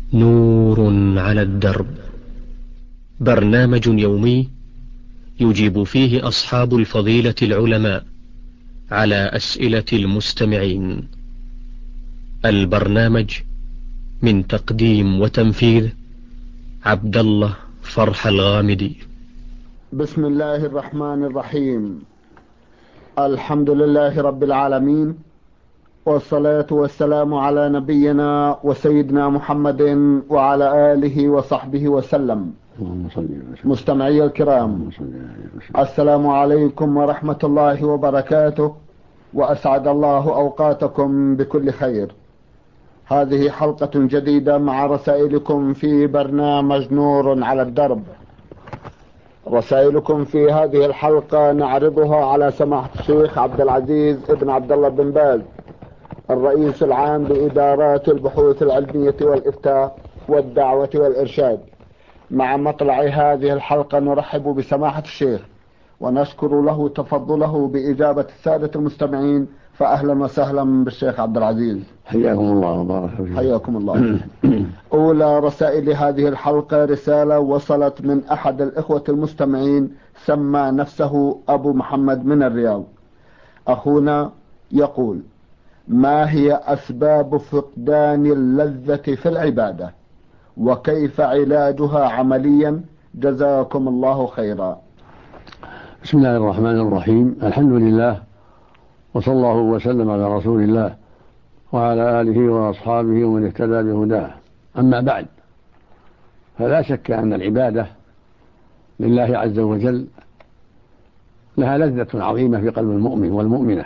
نور على الدرب، برنامج يومي يجيب فيه أصحاب الفضيلة العلماء على أسئلة المستمعين. البرنامج من تقديم وتنفيذ عبد الله فرح الغامدي. بسم الله الرحمن الرحيم. الحمد لله رب العالمين، والصلاة والسلام على نبينا وسيدنا محمد وعلى آله وصحبه وسلم. مستمعي الكرام، السلام عليكم ورحمة الله وبركاته، وأسعد الله أوقاتكم بكل خير. هذه حلقة جديدة مع رسائلكم في برنامج نور على الدرب. رسائلكم في هذه الحلقة نعرضها على سماحة الشيخ عبد العزيز ابن عبد الله بن باز، الرئيس العام لإدارات البحوث العلمية والإفتاء والدعوة والإرشاد. مع مطلع هذه الحلقة نرحب بسماحة الشيخ ونشكر له تفضله بإجابة السادة المستمعين، فأهلا وسهلا بالشيخ عبد العزيز. حياكم الله وبارك فيكم. حياكم الله. أولى رسائل هذه الحلقة رسالة وصلت من أحد الإخوة المستمعين، سمى نفسه أبو محمد من الرياض. أخونا يقول: ما هي أسباب فقدان اللذة في العبادة، وكيف علاجها عمليا؟ جزاكم الله خيرا. بسم الله الرحمن الرحيم. الحمد لله، وصلى الله وسلم على رسول الله وعلى آله وأصحابه ومن اهتدى بهداه. أما بعد، فلا شك أن العبادة لله عز وجل لها لذة عظيمة في قلب المؤمن والمؤمنة.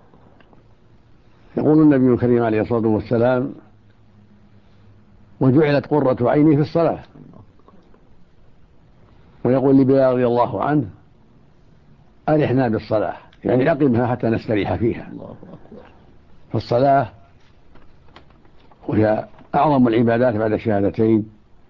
يقول النبي الكريم عليه الصلاة والسلام: وجعلت قرة عيني في الصلاة. ويقول لبلال رضي الله عنه: أرحنا بالصلاة، يعني أقمها حتى نستريح فيها. فالصلاة وهي أعظم العبادات بعد الشهادتين،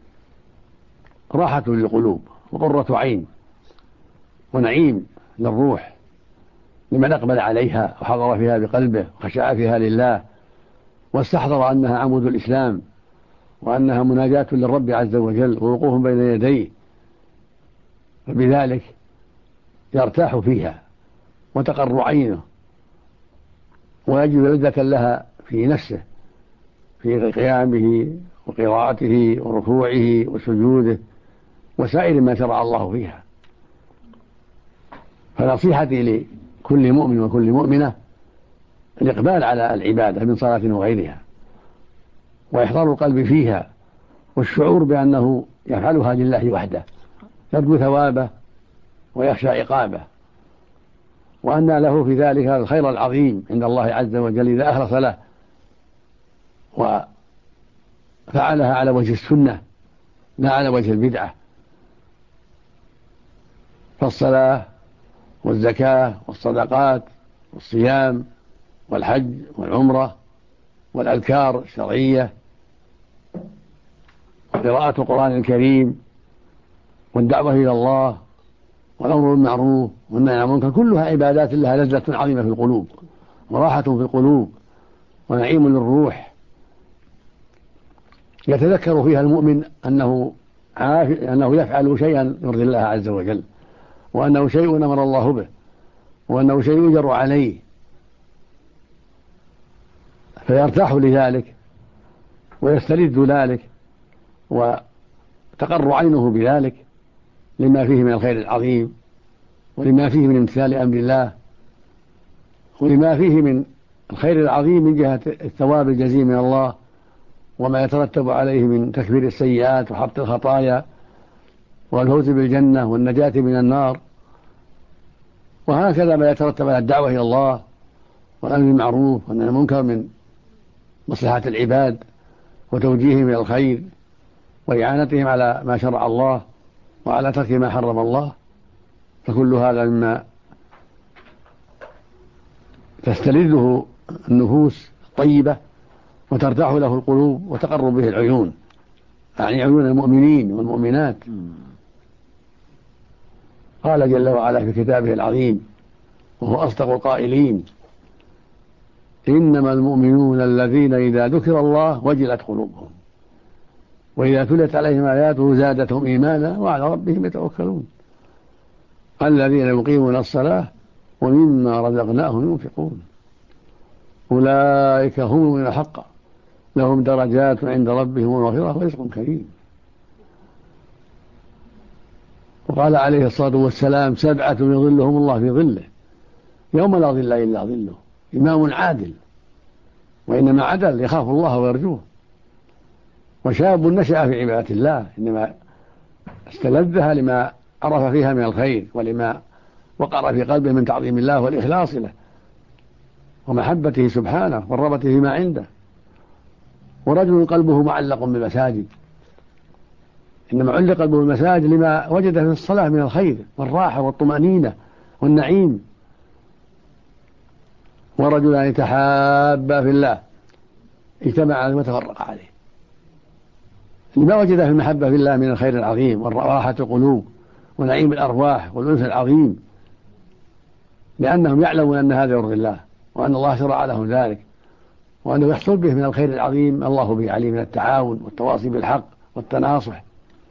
راحة للقلوب وقرة عين ونعيم للروح لمن أقبل عليها وحضر فيها بقلبه وخشع فيها لله واستحضر أنها عمود الإسلام، وأنها مناجاة للرب عز وجل ووقوف بين يديه، فبذلك يرتاح فيها وتقر عينه ويجد لذة لها في نفسه، في قيامه وقراءته وركوعه وسجوده وسائر ما شرع الله فيها. فنصيحتي لكل مؤمن وكل مؤمنة الإقبال على العبادة من صلاة وغيرها، وإحضار القلب فيها، والشعور بأنه يفعلها لله وحده، يرجو ثوابه ويخشى عقابه، وأن له في ذلك الخير العظيم عند الله عز وجل إذا أخلص له وفعلها على وجه السنة لا على وجه البدعة. فالصلاة والزكاة والصدقات والصيام والحج والعمرة والأذكار الشرعية وقراءة القرآن الكريم والدعوة إلى الله والأمر بالمعروف والنهي عن المنكر، كلها عبادات لها لذة عظيمة في القلوب وراحة في القلوب ونعيم للروح. يتذكر فيها المؤمن أنه يفعل شيئا يرضي الله عز وجل، وأنه شيء أمر الله به، وأنه شيء يجر عليه، فيرتاح لذلك ويستلذ ذلك وتقر عينه بذلك، لما فيه من الخير العظيم، ولما فيه من امتثال أمر الله، ولما فيه من الخير العظيم من جهة الثواب الجزيل من الله، وما يترتب عليه من تكفير السيئات وحط الخطايا والفوز بالجنة والنجاة من النار. وهكذا ما يترتب على الدعوة إلى الله والأمر بالمعروف والنهي عن المنكر من مصلحة العباد وتوجيههم إلى الخير وإعانتهم على ما شرع الله وعلى ترك ما حرم الله. فكل هذا مما تستلذه النفوس الطيبة وترتاح له القلوب وتقر به العيون، يعني عيون المؤمنين والمؤمنات. قال جل وعلا في كتابه العظيم وهو أصدق القائلين: إنما المؤمنون الذين إذا ذكر الله وجلت قلوبهم. وإذا تلت عليهم آياته زادتهم إيمانا وعلى ربهم يتوكلون الذين يقيمون الصلاة ومما رزقناهم ينفقون أولئك هم المؤمنون حقا لهم درجات عند ربهم ومغفرة ورزق كريم. وقال عليه الصلاة والسلام 7 يظلهم الله في ظله يوم لا ظل إلا ظله: إمام عادل وإنما عدل يخاف الله ويرجوه، وشاب نشأ في عبادة الله إنما استلذها لما عرف فيها من الخير ولما وقر في قلبه من تعظيم الله والإخلاص له ومحبته سبحانه والرغبة فيما عنده. ورجل قلبه معلق بالمساجد إنما علق قلبه بالمساجد لما وجد في الصلاة من الخير والراحة والطمأنينة والنعيم. ورجلان يتحابا في الله اجتمع على ما تفرق عليه لما وجد في المحبة في الله من الخير العظيم وراحة القلوب ونعيم الأرواح والأنس العظيم، لأنهم يعلمون أن هذا يرضي الله وأن الله شرع لهم ذلك وأنه يحصل به من الخير العظيم الله به عليه من التعاون والتواصي بالحق والتناصح.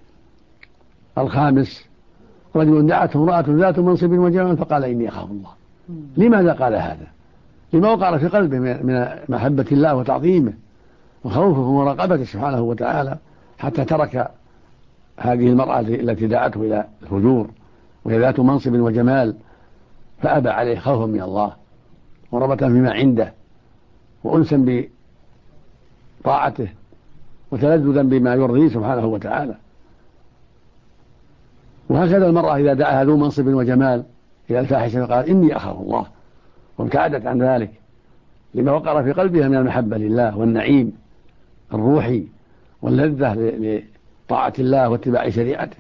الخامس رجل دعته امرأة ذات منصب وجمال فقال إني أخاف الله. لماذا قال هذا؟ لما وقع في قلبه من محبة الله وتعظيمه وخوفه ومراقبته سبحانه وتعالى، حتى ترك هذه المرأة التي دعته إلى الفجور وهي ذات منصب وجمال، فأبى عليه خوفا من الله ورغبة فيما عنده وأنسا بطاعته وتلذذا بما يرضيه سبحانه وتعالى. وهكذا المرأة إذا دعاها ذو منصب وجمال إلى الفاحشة فقال إني أخاف الله وابتعدت عن ذلك لما وقر في قلبها من المحبة لله والنعيم الروحي واللذة لطاعة الله واتباع شريعته.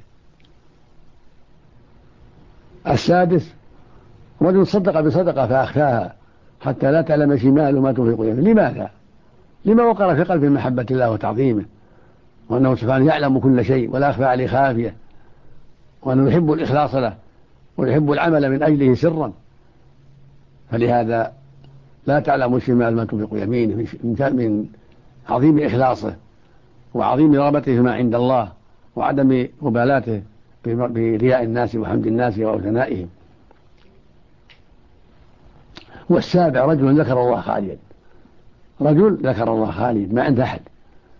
السادس رجل صدق بصدقة فأخفاها حتى لا تعلم شماله ما تنفق يمينه. لماذا؟ لما وقر في قلبه محبة الله وتعظيمه وأنه سبحانه يعلم كل شيء ولا أخفى عليه خافية، وأنه يحب الإخلاص له ويحب العمل من أجله سرا، فلهذا لا تعلم شمال ما تنفق يمينه من عظيم إخلاصه وعظيم رغبته فيما عند الله وعدم مبالاته برياء الناس وحمد الناس وثنائهم. والسابع رجل ذكر الله خاليا، رجل ذكر الله خاليا ما عند أحد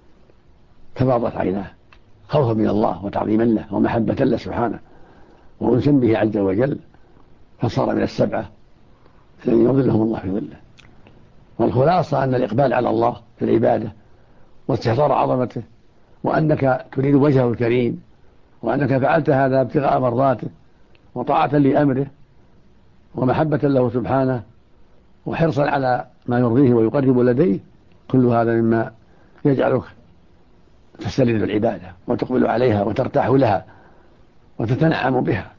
تفاضت عيناه خوفا من الله وتعظيما له ومحبة له سبحانه وأنسا به عز وجل، فصار من ال7 الذين يظلهم الله في ظله. والخلاصة أن الإقبال على الله في العبادة واستحضار عظمته وأنك تريد وجهه الكريم وأنك فعلت هذا ابتغاء مرضاته وطاعة لأمره ومحبة له سبحانه وحرصا على ما يرضيه ويقرب لديه، كل هذا مما يجعلك تستلذ العبادة وتقبل عليها وترتاح لها وتتنعم بها.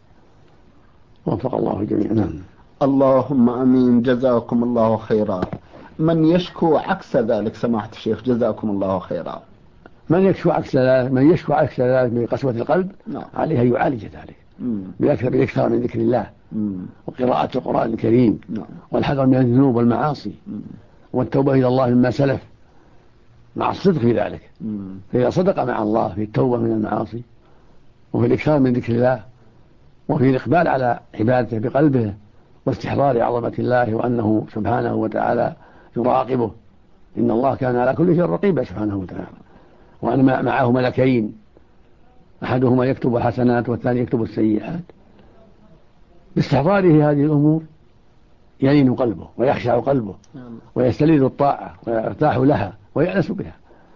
وفق الله جميعا. اللهم أمين. جزاكم الله خيرا. من يشكو عكس ذلك سماحة الشيخ جزاكم الله خيرا؟ من يشكو عكس ذلك من قسوة القلب عليه أن يعالج ذلك بالإكثار من ذكر الله وقراءة القرآن الكريم والحذر من الذنوب والمعاصي والتوبة إلى الله مما سلف مع الصدق في ذلك. فإذا صدق مع الله في التوبة من المعاصي وفي الإكثار من ذكر الله وفي الإقبال على عبادته بقلبه واستحضار عظمة الله وأنه سبحانه وتعالى يراقبه، إن الله كان على كل شيء رقيبا سبحانه وتعالى، وأن معه ملكين أحدهما يكتب الحسنات والثاني يكتب السيئات. باستحضاره هذه الأمور يلين قلبه ويخشع قلبه ويستلذ الطاعة ويرتاح لها ويأنس بها.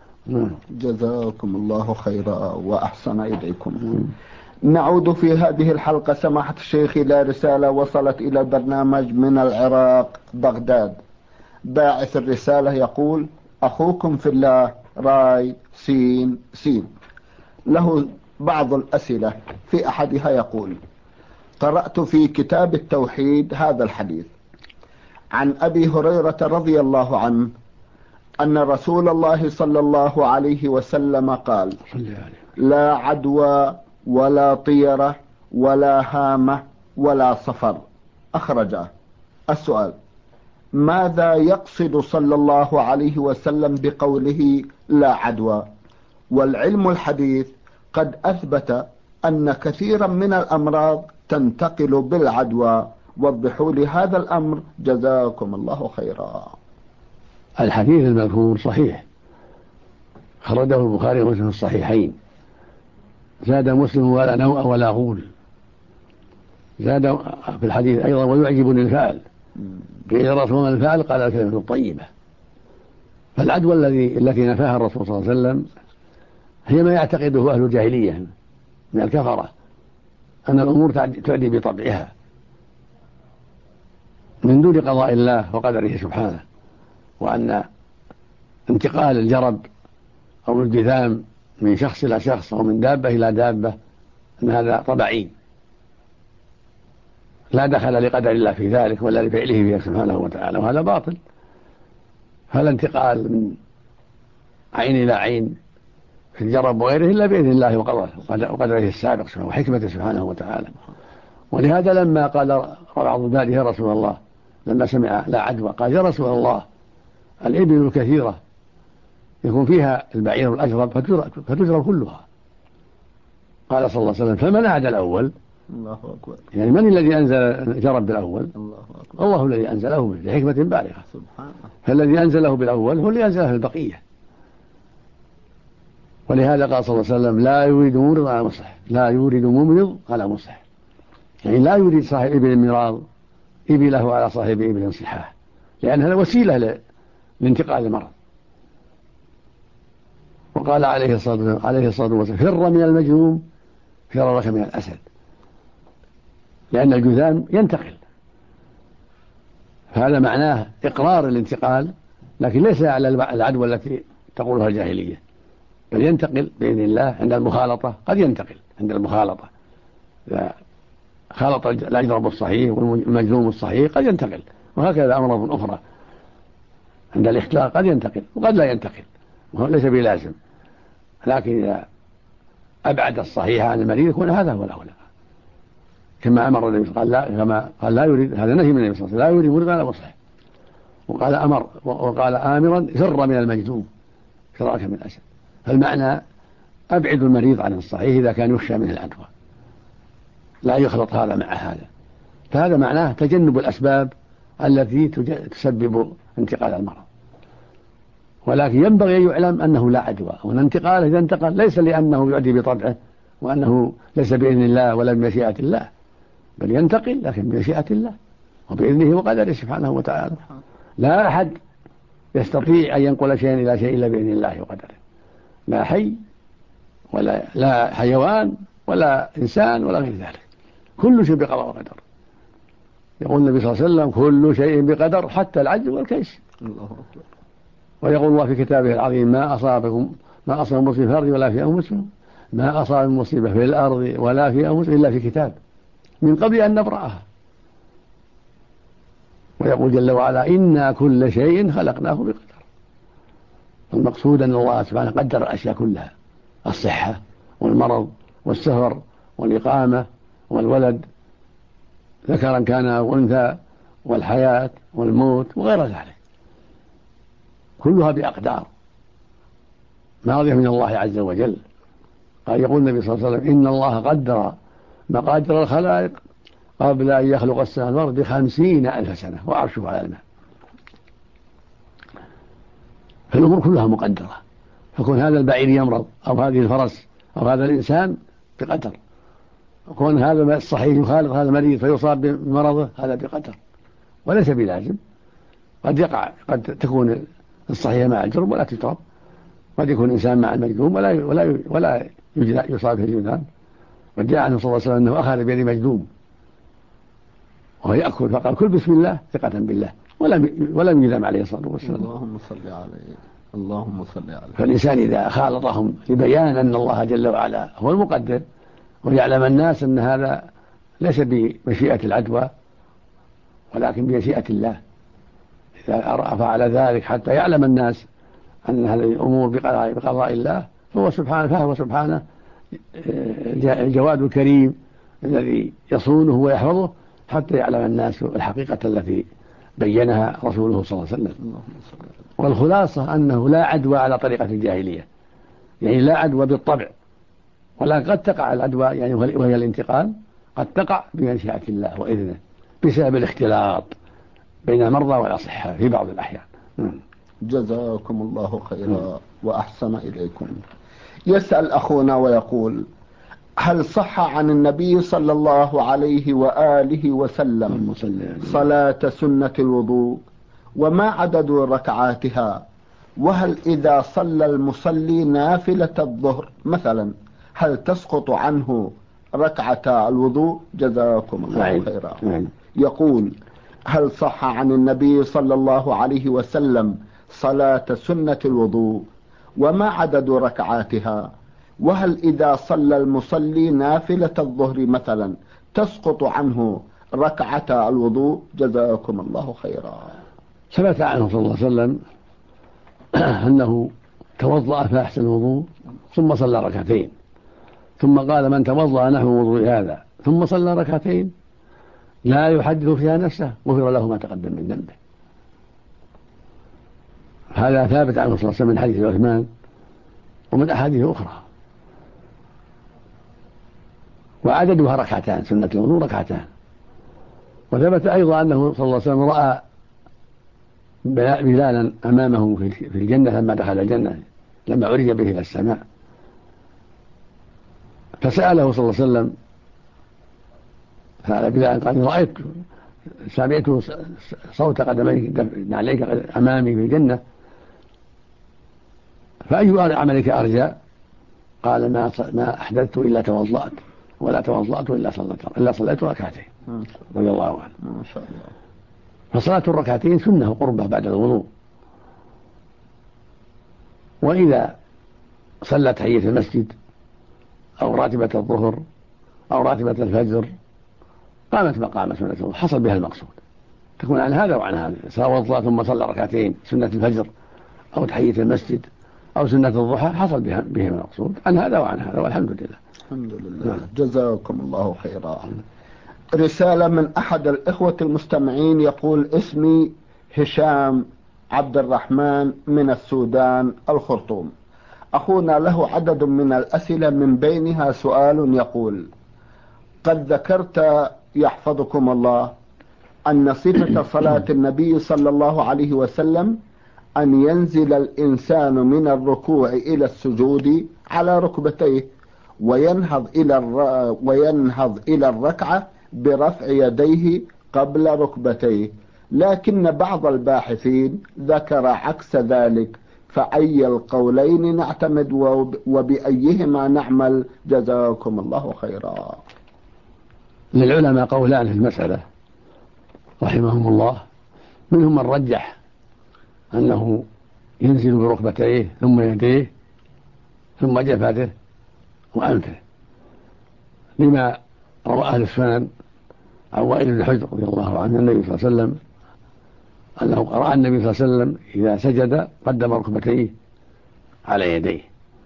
جزاكم الله خيرا وأحسن إليكم. نعود في هذه الحلقة سماحة الشيخ إلى رسالة وصلت إلى البرنامج من العراق بغداد. باعث الرسالة يقول: أخوكم في الله راي سين سين. له بعض الأسئلة، في أحدها يقول: قرأت في كتاب التوحيد هذا الحديث عن أبي هريرة رضي الله عنه أن رسول الله صلى الله عليه وسلم قال: لا عدوى ولا طيرة ولا هامة ولا صفر. أخرجه. السؤال: ماذا يقصد صلى الله عليه وسلم بقوله لا عدوى؟ والعلم الحديث قد أثبت أن كثيرا من الأمراض تنتقل بالعدوى. وضحوا لي هذا الأمر جزاكم الله خيرا. الحديث المذكور صحيح، خرجه البخاري ومسلم في الصحيحين. زاد مسلم ولا نوء ولا غول. زاد في الحديث أيضا ويعجبني الفعل. قيل الرسول من الفعل؟ قال الكلمة الطيبة. فالعدوى التي نفاها الرسول صلى الله عليه وسلم هي ما يعتقده أهل الجاهلية من الكفرة، أن الأمور تعدي بطبعها من دون قضاء الله وقدره سبحانه، وأن انتقال الجرب أو الجذام من شخص إلى شخص أو من دابة إلى دابة أن هذا طبيعي، لا دخل لقدر الله في ذلك ولا لفعله فيه سبحانه وتعالى، وهذا باطل. فلا انتقال من عين إلى عين في الجرب وغيره إلا بإذن الله وقدره السابق وحكمته سبحانه وتعالى. ولهذا لما قال بعض عباده يا رسول الله لما سمع لا عدوى قال يا رسول الله الإبل الكثيرة يكون فيها البعير الأجرب فتجرب كلها. قال صلى الله عليه وسلم فمن أعدى الأول؟ الله أكبر. يعني من الذي أنزل جرب بالأول؟ الله أكبر. الله الذي أنزله بحكمة بالغة سبحانه. فالذي أنزله بالأول هو اللي أنزله البقية. ولهذا قال صلى الله عليه وسلم لا يريد ممرض على مصح، لا يريد ممرض على مصح، يعني لا يريد صاحب إبل مراض إبله على صاحب إبل صحاح، لأن هذا وسيلة لانتقال المرض. وقال عليه الصلاة والسلام فر من المجذوم فرارك من الأسد، لأن الجذام ينتقل، فهذا معناه إقرار الانتقال، لكن ليس على العدوى التي تقولها الجاهلية، بل ينتقل بإذن الله عند المخالطة. قد ينتقل عند المخالطة إذا خالط الأجرب الصحيح والمجذوم الصحيح قد ينتقل، وهكذا أمراض أخرى عند الاختلاط قد ينتقل وقد لا ينتقل، ليس بلازم. لكن إذا أبعد الصحيح عن المريض يكون هذا هو الأولى، كما أمر النبي قال لا يريد، هذا نهي من النبي صلى الله عليه وسلم، لا يريد مريض ولا مصح. وقال آمرا فر من المجذوم فرارك من الأسد. فالمعنى أبعد المريض عن الصحيح إذا كان يخشى منه العدوى، لا يخلط هذا مع هذا. فهذا معناه تجنب الأسباب التي تسبب انتقال المرض. ولكن ينبغي أن يعلم أنه لا عدوى، وأن الانتقال إذا انتقل ليس لأنه يعدي بطبعه وأنه ليس بإذن الله ولا بمشيئة الله، بل ينتقل لكن بمشيئة الله وبإذنه وقدره سبحانه وتعالى. لا أحد يستطيع أن ينقل شيئا إلى شيء إلا بإذن الله وقدره، لا حي ولا لا حيوان ولا إنسان ولا غير ذلك، كل شيء بقضاء وقدر. يقول النبي صلى الله عليه وسلم كل شيء بقدر حتى العجز والكيس. الله أكبر. ويقول الله في كتابه العظيم ما أصاب مصيبة في الأرض ولا في أنفسكم، ما أصاب مصيبة في الأرض ولا في أنفسكم إلا في كتاب من قبل أن نبرأها. ويقول جل وعلا إنا كل شيء خلقناه بقدر. المقصود أن الله سبحانه قدر الأشياء كلها، الصحة والمرض والسفر والإقامة والولد ذكرا كان أو أنثى والحياة والموت وغير ذلك، كلها بأقدار ماضية من الله عز وجل. قال يقول النبي صلى الله عليه وسلم إن الله قدر مقادر الخلائق قبل أن يخلق السماوات والأرض ب50,000 سنة وعرشه على الماء. فالأمور كلها مقدرة، فكون هذا البعير يمرض أو هذه الفرس أو هذا الإنسان بقدر، وكون هذا الصحيح يخالط هذا المريض فيصاب بمرضه هذا بقدر وليس بلازم. قد تكون الصحيح مع الجرب ولا تجرب، قد يكون الإنسان مع المجذوم ولا يصاب في الجذام. وجاء عنه صلى الله عليه وسلم أنه أخذ بيد مجذوم وهو يأكل فقال كل بسم الله ثقة بالله ولم يذم عليه الصلاة والسلام. اللهم صل عليه، اللهم صل عليه. فالإنسان إذا خالطهم لبيان أن الله جل وعلا هو المقدر، ويعلم الناس أن هذا ليس بمشيئة العدوى ولكن بمشيئة الله، إذا فعل ذلك حتى يعلم الناس أن هذه الأمور بقضاء الله فهو سبحانه الجواد الكريم الذي يصونه ويحفظه حتى يعلم الناس الحقيقة التي بينها رسوله صلى الله عليه وسلم. والخلاصة أنه لا عدوى على طريقة الجاهلية، يعني لا عدوى بالطبع، ولكن قد تقع العدوى يعني وهي الانتقال قد تقع بمشيئة الله وإذنه بسبب الاختلاط بين المرضى والأصحاء في بعض الأحيان. جزاكم الله خيرا وأحسن إليكم. يسأل أخونا ويقول: هل صح عن النبي صلى الله عليه وآله وسلم صلاة سنة الوضوء؟ وما عدد ركعاتها؟ وهل إذا صلى المصلي نافلة الظهر مثلا هل تسقط عنه ركعتا الوضوء؟ جزاكم الله خيرا. يقول: هل صح عن النبي صلى الله عليه وسلم صلاة سنة الوضوء؟ وما عدد ركعاتها؟ وهل إذا صلى المصلي نافلة الظهر مثلا تسقط عنه ركعتا الوضوء؟ جزاكم الله خيرا. ثبت عنه صلى الله عليه وسلم أنه توضأ فأحسن الوضوء ثم صلى ركعتين، ثم قال: من توضأ نحو وضوء هذا ثم صلى ركعتين لا يحدث فيها نفسه غفر له ما تقدم من ذنبه. هذا ثابت عنه صلى الله عليه وسلم من حديث عثمان ومن أحاديث أخرى. وعددها ركعتان، سنة الوضوء ركعتان. وثبت أيضا أنه صلى الله عليه وسلم رأى بلالا أمامه في الجنة لما دخل الجنة، لما عرج به إلى السماء، فسأله صلى الله عليه وسلم، سأل بلال قال: سمعت صوت قدميك عليك أمامي في الجنة، فأي عملك أرجى؟ قال: ما أحدثت إلا توضأت، ولا توضأت إلا صليت ركعتين رضي الله عنه. ما شاء الله. فصلاة الركعتين سنة قربة بعد الوضوء. وإذا صلى تحية المسجد أو راتبة الظهر أو راتبة الفجر قامت مقام سنة الوضوء، حصل بها المقصود، تكون عن هذا وعن هذا. توضأ ثم صلى ركعتين سنة الفجر أو تحية المسجد أو سنة الضحى، حصل بها المقصود عن هذا وعن هذا، والحمد لله. الحمد لله. جزاكم الله خيرا. رسالة من أحد الإخوة المستمعين يقول: اسمي هشام عبد الرحمن من السودان الخرطوم. أخونا له عدد من الأسئلة، من بينها سؤال يقول: قد ذكرت يحفظكم الله أن صفة صلاة النبي صلى الله عليه وسلم أن ينزل الإنسان من الركوع إلى السجود على ركبتيه وينهض إلى الركعة برفع يديه قبل ركبتيه، لكن بعض الباحثين ذكر عكس ذلك، فأي القولين نعتمد وبأيهما نعمل؟ جزاكم الله خيرا. للعلماء قولان في المسألة رحمهم الله، منهم من رجح أنه ينزل بركبتيه ثم يديه ثم جبهته وأنفه، لما روى أهل السنن عن وائل بن حجر رضي الله عنه النبي صلى الله عليه وسلم أنه رأى النبي صلى الله عليه وسلم إذا سجد قدم ركبتيه على يديه.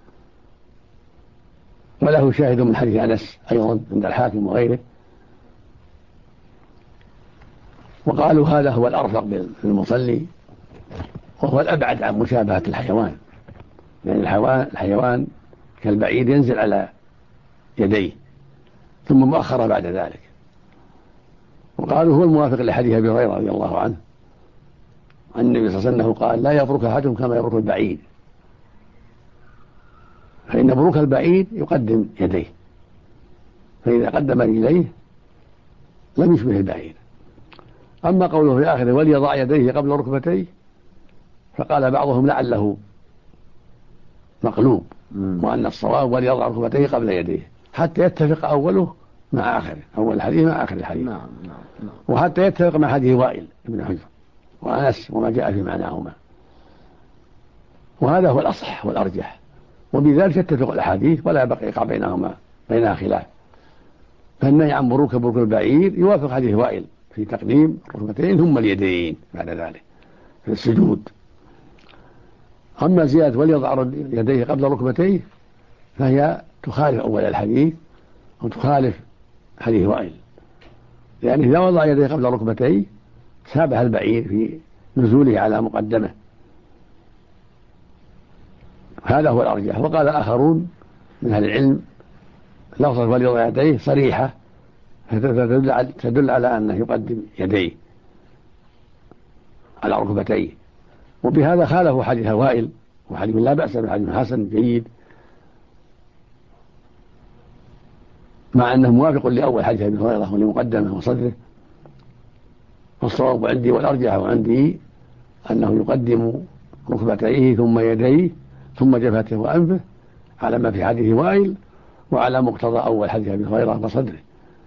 وله شاهد من حديث أنس أيضا عند الحاكم وغيره، وقالوا هذا هو الأرفق بالمصلي وهو الأبعد عن مشابهة الحيوان، لأن الحيوان كالبعيد ينزل على يديه ثم مؤخرة بعد ذلك. وقالوا هو الموافق لحديث أبي هريرة رضي الله عنه عن النبي صلى الله عليه وسلم قال: لا يبرك أحدكم كما يبرك البعيد، فإن بروك البعيد يقدم يديه، فإذا قدم رجليه لم يشبه البعيد. أما قوله في آخره: وليضع يديه قبل ركبتيه، فقال بعضهم لعله مقلوب، وأن الصواب وليضع ركبتيه قبل يديه حتى يتفق أوله مع آخره، أول الحديث مع آخر الحديث. نعم. وحتى يتفق مع حديث وائل بن حجر وأنس وما جاء في معناهما، وهذا هو الأصح والأرجح، وبذلك تتفق الأحاديث ولا يقع بينها خلاف. فالنهي عن بروك البعير يوافق حديث وائل في تقديم الركبتين ثم اليدين بعد ذلك في السجود. أما زيادة وليضع يديه قبل ركبتيه فهي تخالف أول الحديث وتخالف حديث وائل، لأنه إذا وضع يديه قبل ركبتيه شابه البعير في نزوله على مقدمه، هذا هو الأرجح. وقال آخرون من أهل العلم لفظة وليضع يديه صريحة تدل على أنه يقدم يديه على ركبتيه، وبهذا خالفوا حديث وائل، وحديث لا بأس به، حديث حسن جيد، مع أنه موافق لأول حديث أبي هريرة ولمقدمه وصدره. فالصواب عندي والأرجح عندي أنه يقدم ركبتيه ثم يديه ثم جبهته وأنفه على ما في حديث وائل وعلى مقتضى أول حديث أبي هريرة وصدره.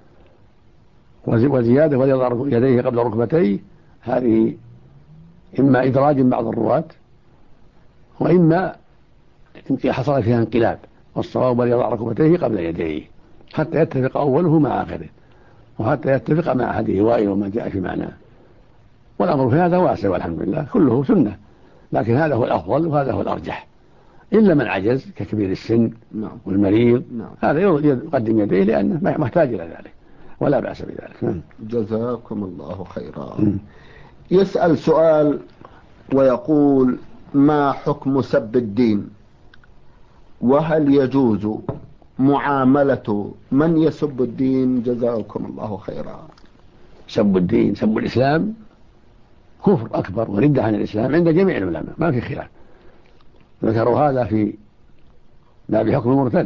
وزيادة وليضع يديه قبل ركبتيه هذه إما إدراج بعض الرواة وإما حصل فيها انقلاب، والصواب وليضع ركبتيه قبل يديه حتى يتفق أوله مع آخره، وحتى يتفق مع حديث وائل وما جاء في معناه. والأمر في هذا واسع والحمد لله، كله سنة، لكن هذا هو الأفضل وهذا هو الأرجح، إلا من عجز ككبير السن والمريض، هذا يقدم يديه لأنه محتاج إلى ذلك ولا بأس بذلك. جزاكم الله خيرا. يسأل سؤال ويقول: ما حكم سب الدين؟ وهل يجوز معاملة من يسب الدين؟ جزاكم الله خيرا. سب الدين، سب الإسلام، كفر أكبر وردة عن الإسلام عند جميع العلماء، ما في خلاف. ذكروا هذا في باب حكم المرتد: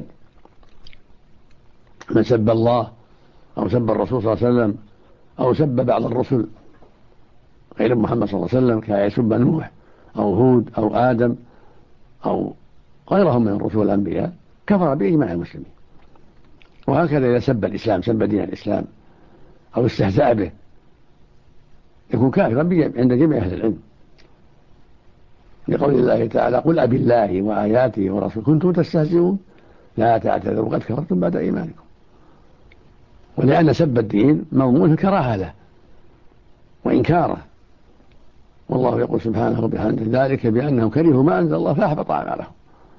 من سب الله أو سب الرسول صلى الله عليه وسلم أو سب بعض الرسل غير محمد صلى الله عليه وسلم كيسب نوح أو هود أو آدم أو غيرهم من الرسل والأنبياء، كفر بإجماع المسلمين. وهكذا إذا سب الإسلام، سب دين الإسلام أو استهزأ به، يكون كافرا عند جميع أهل العلم، لقول الله تعالى: قل أبي الله وآياته ورسوله كنتم تستهزئون لا تعتذروا قد كفرتم بعد إيمانكم. ولأن سب الدين مضمون الكراهة له وإنكاره، والله يقول سبحانه وبحمده: ذلك بأنهم كرهوا ما أنزل الله فأحبط أعمالهم.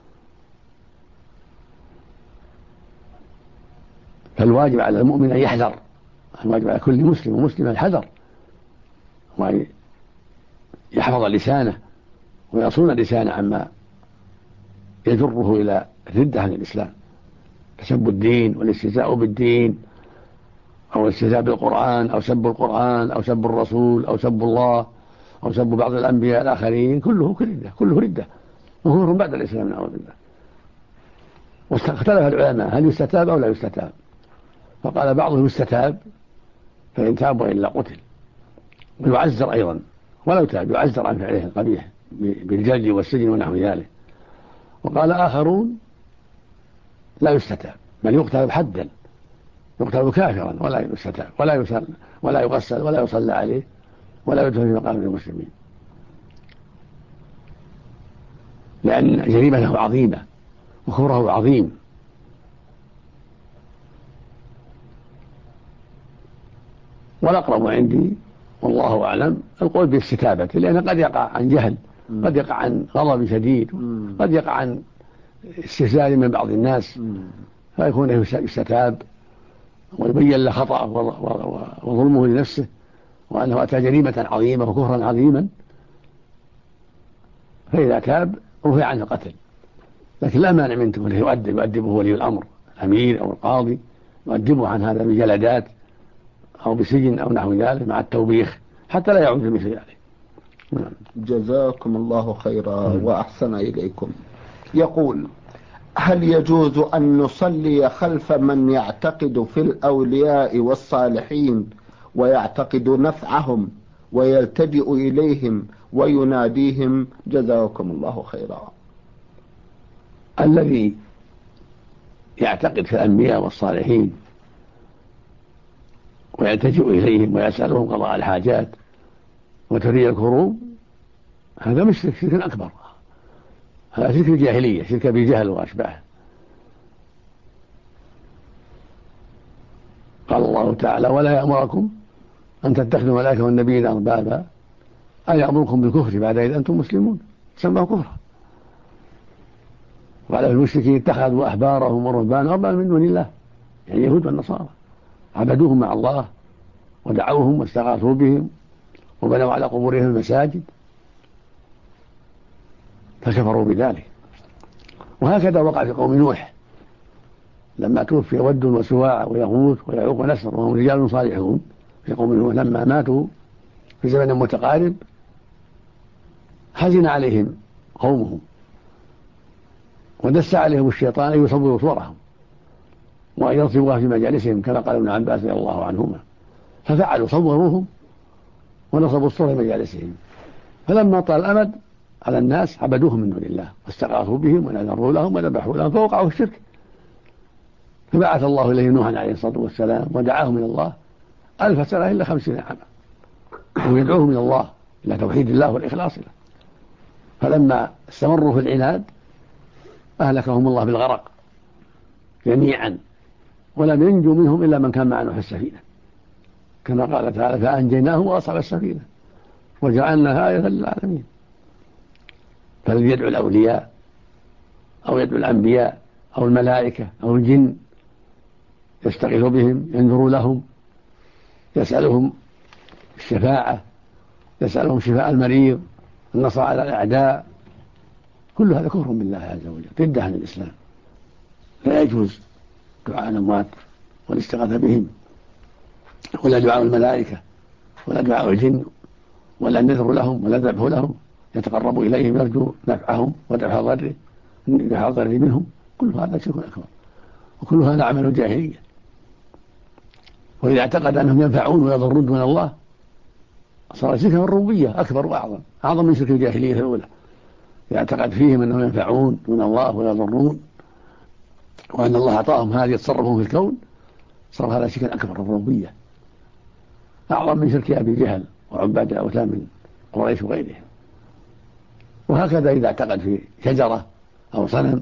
فالواجب على المؤمن أن يحذر، الواجب على كل مسلم ومسلمة الحذر، وأن يحفظ لسانه ويصون لسانه عما يجره إلى الردة عن الإسلام، تسب الدين والاستهزاء بالدين أو الاستهزاء بالقرآن أو سب القرآن أو سب الرسول أو سب الله أو سب بعض الأنبياء الآخرين، كله ردة وكفر بعد الإسلام، نعوذ بالله. واختلف العلماء هل يستتاب أو لا يستتاب، فقال بعضهم يستتاب فإن تاب وإلا قتل، ويعزر أيضا ولو تاب يعزر عن فعله القبيح بالجلد والسجن ونحو ذلك. وقال آخرون لا يستتاب بل يقتل حدا، يقتل كافرا ولا يستتاب ولا يغسل ولا يصلى عليه ولا يدفن في مقام المسلمين، لأن جريمته عظيمة وكفره عظيم. والأقرب عندي والله أعلم القول بالاستتابة، لأنه قد يقع عن جهل، قد يقع عن غضب شديد، قد يقع عن استهزاء من بعض الناس، فيكون يستتاب ويبين له خطأه وظلمه لنفسه وأنه أتى جريمة عظيمة وكفرا عظيما، فإذا تاب رفع عنه القتل. لكن لا مانع من أنه يؤدبه ولي الأمر الأمير أو القاضي، يؤدبه عن هذا بجلدات أو بسجن أو نحو ذلك مع التوبيخ حتى لا يعود مثل ذلك. جزاكم الله خيرا وأحسن إليكم. يقول: هل يجوز أن نصلي خلف من يعتقد في الأولياء والصالحين ويعتقد نفعهم ويلتجئ إليهم ويناديهم؟ جزاكم الله خيرا. الذي يعتقد في الأنبياء والصالحين ويلتجئ إليهم ويسألهم قضاء الحاجات وتفريج الكروب، هذا مشرك، شرك أكبر، هذا شرك الجاهلية، شرك بالجهل وأشباهه. قال الله تعالى: ولا يأمركم أن تتخذوا الملائكة والنبيين أربابا أيأمركم بالكفر بعد إذ أنتم مسلمون، سماه كفرا. وقال في المشركين: اتخذوا أحبارهم ورهبانهم أربابا من دون الله، يعني اليهود والنصارى، عبدوهم مع الله ودعوهم واستغاثوا بهم وبنوا على قبورهم المساجد، فكفروا بذلك. وهكذا وقع في قوم نوح لما توفي ود وسواع ويغوث ويعوق ونسر وهم رجال صالحون في قوم نوح، لما ماتوا في زمن متقارب حزن عليهم قومهم ودس عليهم الشيطان أن يصوروا صورهم وأن يرتبوها في مجالسهم كما قال ابن عباس رضي الله عنهما، ففعلوا صوروهم ونصبوا الصور في مجالسهم، فلما طال الأمد على الناس عبدوهم من دون الله واستغاثوا بهم ونذروا لهم وذبحوا لهم فوقعوا الشرك، فبعث الله إليه نوحا عليه الصلاة والسلام ودعاهم إلى الله 1000 سنة إلا 50 عاما ويدعوهم إلى الله إلى توحيد الله والإخلاص له، فلما استمروا في العناد أهلكهم الله بالغرق جميعا ولم ينجو منهم إلا من كان مع نوح السفينة، كما قال تعالى فأنجيناه وأصحاب السفينة وجعلناها آية للعالمين. فالذي يدعو الأولياء أو يدعو الأنبياء أو الملائكة أو الجن يستغيث بهم ينذر لهم يسألهم الشفاعة يسألهم شفاء المريض النصر على الأعداء، كل هذا كفر بالله عز وجل ضد عن الإسلام، لا يجوز دعاء الأموات والاستغاثة بهم ولا دعاء الملائكة ولا دعاء الجن ولا النذر لهم ولا الذبح لهم يتقرب إليهم يرجو نفعهم ودفع الضر منهم، كل هذا شرك أكبر وكل هذا عمل جاهلية. وإذا اعتقد أنهم ينفعون ويضرون دون الله صار شركا الربوبية أكبر وأعظم من شرك الجاهلية الأولى. إذا اعتقد فيهم أنهم ينفعون دون الله ويضرون وأن الله أعطاهم هذه يتصرفون في الكون صار هذا شركا أكبر الربوبية أعظم من شرك أبي جهل وعباد الأوثان من قريش وغيرهم. وهكذا إذا اعتقد في شجرة أو صنم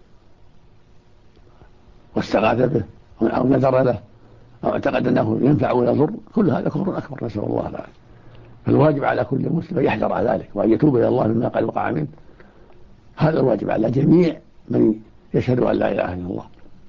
واستغاث به أو نذر له أو اعتقد أنه ينفع ويضر، كل هذا كفر أكبر نسأل الله العافية. فالواجب على كل مسلم أن يحذر على ذلك وأن يتوب إلى الله مما قد وقع منه، هذا الواجب على جميع من يشهد أن لا إله إلا الله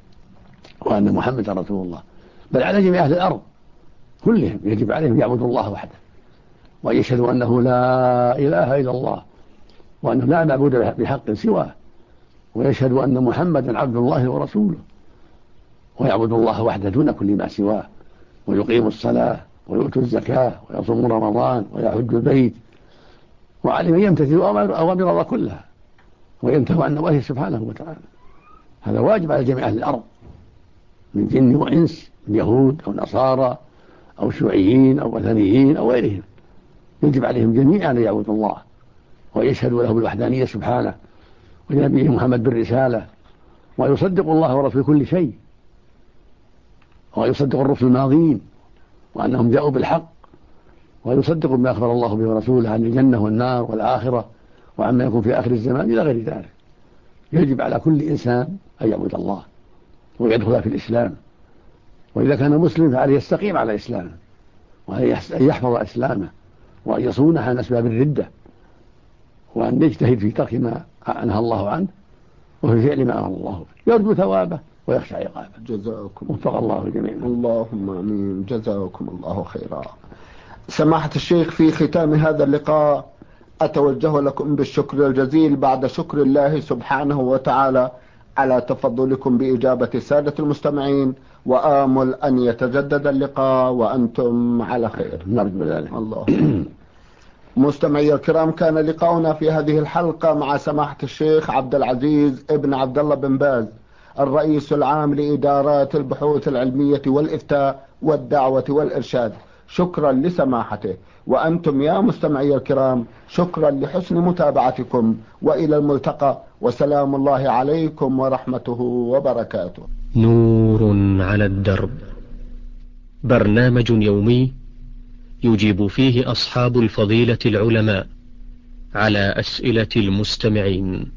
وأن محمد رسول الله، بل على جميع أهل الأرض كلهم يجب عليهم يعبدوا الله وحده وأن يشهدوا أنه لا إله إلا الله وأنه لا معبود بحق سواه، ويشهدوا أن محمدا عبد الله ورسوله ويعبدوا الله وحده دون كل ما سواه، ويقيموا الصلاة ويؤتوا الزكاة ويصوموا رمضان ويحج البيت، وعليهم أن يمتثلوا أوامر الله كلها وينتهوا عن نواهيه سبحانه وتعالى. هذا واجب على جميع أهل الأرض من جن وإنس، من يهود أو نصارى أو شيوعيين أو وثنيين أو غيرهم، يجب عليهم جميعا أن يعبدوا الله ويشهدوا له بالوحدانية سبحانه ونبيه محمد بالرسالة، ويصدقوا الله ورسوله كل شيء، ويصدقوا الرسل الماضين وأنهم جاءوا بالحق، ويصدقوا بما أخبر الله به ورسوله عن الجنة والنار والآخرة وعما يكون في آخر الزمان إلى غير ذلك. يجب على كل إنسان أن يعبد الله ويدخل في الإسلام، وإذا كان مسلم فعليه يستقيم على إسلامه وأن يحفظ إسلامه وأن يصونه عن أسباب الردة وأن يجتهد في ترك ما أنهى الله عنه وفي فعل ما أمر الله به، يرجو ثوابه ويخشى عقابه. جزاكم وفق الله جميعا. اللهم آمين. جزاكم الله خيرا. سماحة الشيخ، في ختام هذا اللقاء أتوجه لكم بالشكر الجزيل بعد شكر الله سبحانه وتعالى على تفضلكم بإجابة السادة المستمعين، وآمل أن يتجدد اللقاء وأنتم على خير. نرجو ذلك. الله. مستمعي الكرام، كان لقاؤنا في هذه الحلقة مع سماحة الشيخ عبد العزيز ابن عبد الله بن باز، الرئيس العام لإدارات البحوث العلمية والإفتاء والدعوة والإرشاد. شكرا لسماحته، وأنتم يا مستمعي الكرام شكرا لحسن متابعتكم، وإلى الملتقى، وسلام الله عليكم ورحمته وبركاته. نور على الدرب، برنامج يومي يجيب فيه أصحاب الفضيلة العلماء على أسئلة المستمعين.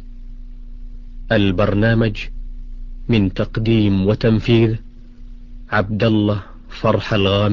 البرنامج من تقديم وتنفيذ عبد الله فرح الغامدي.